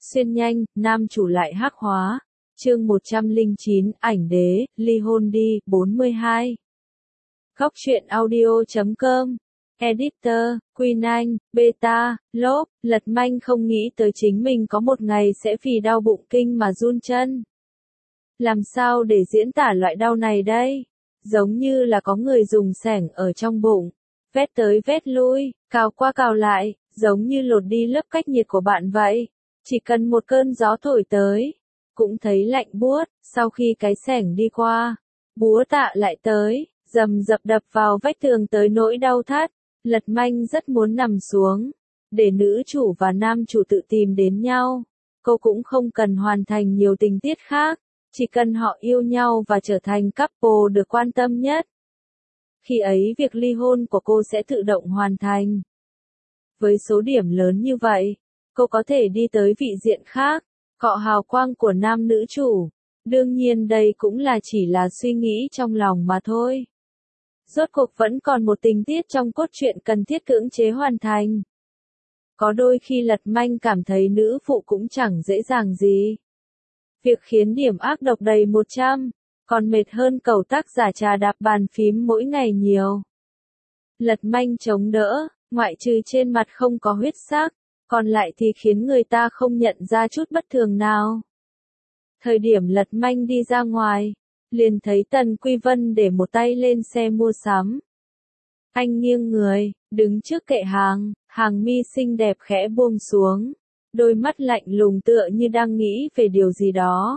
Xuyên nhanh, nam chủ lại hắc hóa. Chương 109, ảnh đế, ly hôn đi, 42. Góc truyện audio.com. Editor, Queen Anh, Beta, Lốp, Lật Manh không nghĩ tới chính mình có một ngày sẽ vì đau bụng kinh mà run chân. Làm sao để diễn tả loại đau này đây? Giống như là có người dùng xẻng ở trong bụng, vét tới vét lui, cào qua cào lại, giống như lột đi lớp cách nhiệt của bạn vậy. Chỉ cần một cơn gió thổi tới, cũng thấy lạnh buốt, sau khi cái xẻng đi qua, búa tạ lại tới, rầm rập đập vào vách tường tới nỗi đau thắt. Lật Manh rất muốn nằm xuống, để nữ chủ và nam chủ tự tìm đến nhau. Cô cũng không cần hoàn thành nhiều tình tiết khác, chỉ cần họ yêu nhau và trở thành couple được quan tâm nhất. Khi ấy việc ly hôn của cô sẽ tự động hoàn thành. Với số điểm lớn như vậy, cô có thể đi tới vị diện khác, cọ hào quang của nam nữ chủ. Đương nhiên đây cũng chỉ là suy nghĩ trong lòng mà thôi. Rốt cuộc vẫn còn một tình tiết trong cốt truyện cần thiết cưỡng chế hoàn thành. Có đôi khi Lật Manh cảm thấy nữ phụ cũng chẳng dễ dàng gì. Việc khiến điểm ác độc đầy 100, còn mệt hơn cẩu tác giả trà đạp bàn phím mỗi ngày nhiều. Lật Manh chống đỡ, ngoại trừ trên mặt không có huyết sắc, còn lại thì khiến người ta không nhận ra chút bất thường nào. Thời điểm Lật Manh đi ra ngoài, liền thấy Tần Quy Vân để một tay lên xe mua sắm. Anh nghiêng người, đứng trước kệ hàng, hàng mi xinh đẹp khẽ buông xuống, đôi mắt lạnh lùng tựa như đang nghĩ về điều gì đó.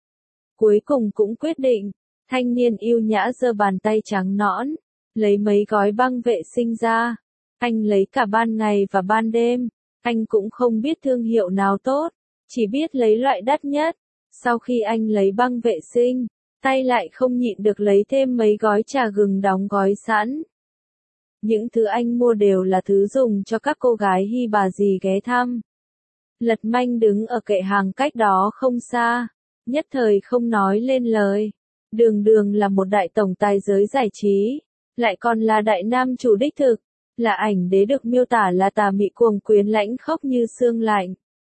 Cuối cùng cũng quyết định, thanh niên yêu nhã giơ bàn tay trắng nõn, lấy mấy gói băng vệ sinh ra. Anh lấy cả ban ngày và ban đêm, anh cũng không biết thương hiệu nào tốt, chỉ biết lấy loại đắt nhất. Sau khi anh lấy băng vệ sinh, tay lại không nhịn được lấy thêm mấy gói trà gừng đóng gói sẵn. Những thứ anh mua đều là thứ dùng cho các cô gái hi bà dì ghé thăm. Lật Manh đứng ở kệ hàng cách đó không xa, nhất thời không nói lên lời. Đường Đường là một đại tổng tài giới giải trí, lại còn là đại nam chủ đích thực, là ảnh đế được miêu tả là tà mị cuồng quyến lãnh khốc như xương lạnh.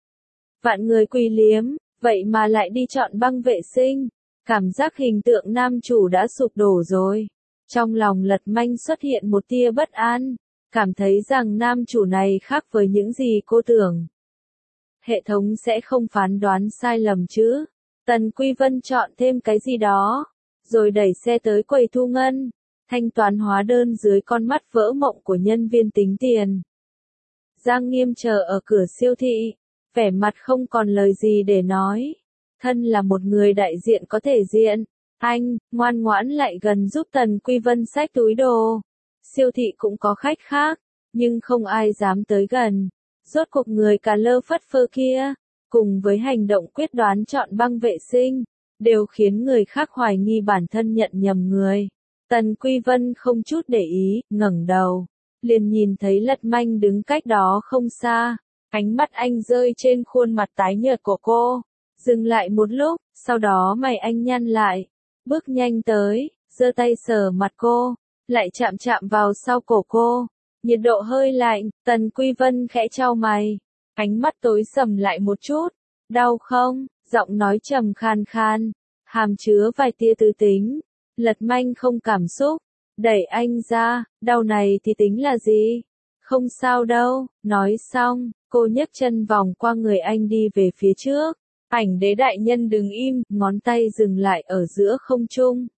Vạn người quỳ liếm, vậy mà lại đi chọn băng vệ sinh. Cảm giác hình tượng nam chủ đã sụp đổ rồi. Trong lòng Lật Manh xuất hiện một tia bất an, cảm thấy rằng nam chủ này khác với những gì cô tưởng. Hệ thống sẽ không phán đoán sai lầm chứ. Tần Quy Vân chọn thêm cái gì đó, rồi đẩy xe tới quầy thu ngân, thanh toán hóa đơn dưới con mắt vỡ mộng của nhân viên tính tiền. Giang Nghiêm chờ ở cửa siêu thị, vẻ mặt không còn lời gì để nói. Thân là một người đại diện có thể diện, anh, ngoan ngoãn lại gần giúp Tần Quy Vân xách túi đồ. Siêu thị cũng có khách khác, nhưng không ai dám tới gần. Rốt cuộc người cà lơ phất phơ kia, cùng với hành động quyết đoán chọn băng vệ sinh, đều khiến người khác hoài nghi bản thân nhận nhầm người. Tần Quy Vân không chút để ý, ngẩng đầu, liền nhìn thấy Lật Manh đứng cách đó không xa. Ánh mắt anh rơi trên khuôn mặt tái nhợt của cô, dừng lại một lúc, sau đó mày anh nhăn lại, bước nhanh tới, giơ tay sờ mặt cô, lại chạm chạm vào sau cổ cô. Nhiệt độ hơi lạnh, Tần Quy Vân khẽ chau mày, ánh mắt tối sầm lại một chút. Đau không? Giọng nói trầm khan khan, hàm chứa vài tia tư tính. Lật Manh không cảm xúc, đẩy anh ra, đau này thì tính là gì? Không sao đâu, nói xong, cô nhấc chân vòng qua người anh đi về phía trước. Ảnh đế đại nhân đứng im, ngón tay dừng lại ở giữa không trung.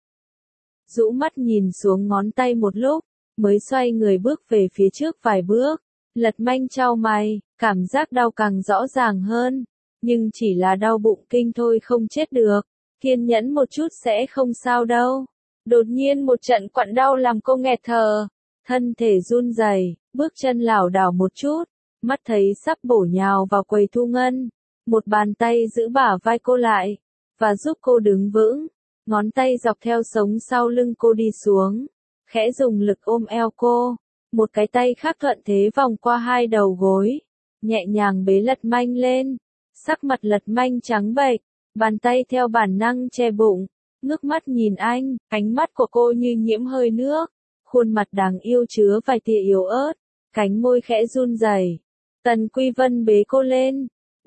Rũ mắt nhìn xuống ngón tay một lúc, mới xoay người bước về phía trước vài bước. Lật Manh chau mày, cảm giác đau càng rõ ràng hơn, nhưng chỉ là đau bụng kinh thôi không chết được. Kiên nhẫn một chút sẽ không sao đâu. Đột nhiên một trận quặn đau làm cô nghẹt thở, thân thể run rẩy, bước chân lảo đảo một chút, mắt thấy sắp bổ nhào vào quầy thu ngân. Một bàn tay giữ bả vai cô lại, và giúp cô đứng vững, ngón tay dọc theo sống sau lưng cô đi xuống, khẽ dùng lực ôm eo cô, một cái tay khác thuận thế vòng qua hai đầu gối, nhẹ nhàng bế Lật Manh lên. Sắc mặt Lật Manh trắng bệch, bàn tay theo bản năng che bụng, ngước mắt nhìn anh, ánh mắt của cô như nhiễm hơi nước, khuôn mặt đáng yêu chứa vài tia yếu ớt, cánh môi khẽ run rẩy. Tần Quy Vân bế cô lên,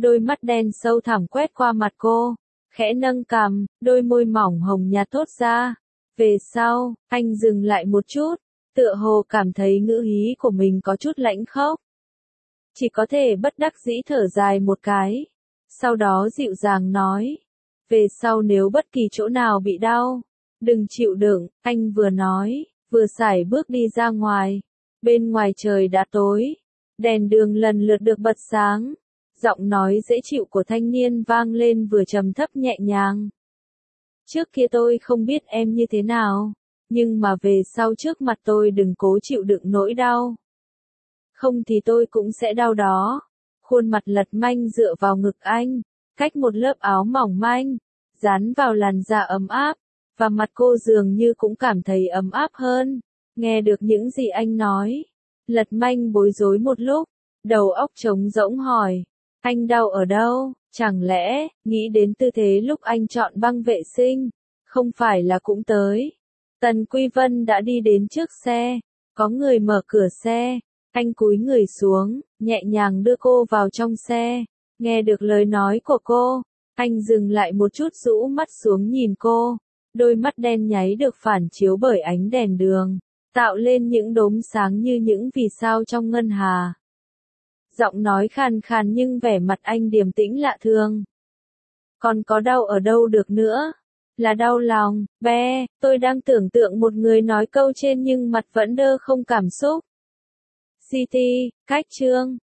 đôi mắt đen sâu thẳm quét qua mặt cô, khẽ nâng cằm, đôi môi mỏng hồng nhạt thốt ra. Về sau, anh dừng lại một chút, tựa hồ cảm thấy ngữ khí của mình có chút lãnh khốc. Chỉ có thể bất đắc dĩ thở dài một cái. Sau đó dịu dàng nói. Về sau nếu bất kỳ chỗ nào bị đau, đừng chịu đựng, anh vừa nói, vừa sải bước đi ra ngoài. Bên ngoài trời đã tối, đèn đường lần lượt được bật sáng. Giọng nói dễ chịu của thanh niên vang lên vừa trầm thấp nhẹ nhàng. Trước kia tôi không biết em như thế nào, nhưng mà về sau trước mặt tôi đừng cố chịu đựng nỗi đau. Không thì tôi cũng sẽ đau đó. Khuôn mặt lật manh dựa vào ngực anh, cách một lớp áo mỏng manh, dán vào làn da ấm áp, và mặt cô dường như cũng cảm thấy ấm áp hơn. Nghe được những gì anh nói, lật manh bối rối một lúc, đầu óc trống rỗng hỏi, anh đau ở đâu? Chẳng lẽ, nghĩ đến tư thế lúc anh chọn băng vệ sinh, không phải là cũng tới. Tần Quy Vân đã đi đến trước xe, có người mở cửa xe, anh cúi người xuống, nhẹ nhàng đưa cô vào trong xe. Nghe được lời nói của cô, anh dừng lại một chút rũ mắt xuống nhìn cô, đôi mắt đen nháy được phản chiếu bởi ánh đèn đường, tạo lên những đốm sáng như những vì sao trong ngân hà. Giọng nói khàn khàn nhưng vẻ mặt anh điềm tĩnh lạ thường. Còn có đau ở đâu được nữa? Là đau lòng, tôi đang tưởng tượng một người nói câu trên nhưng mặt vẫn đơ không cảm xúc. City, cách chương.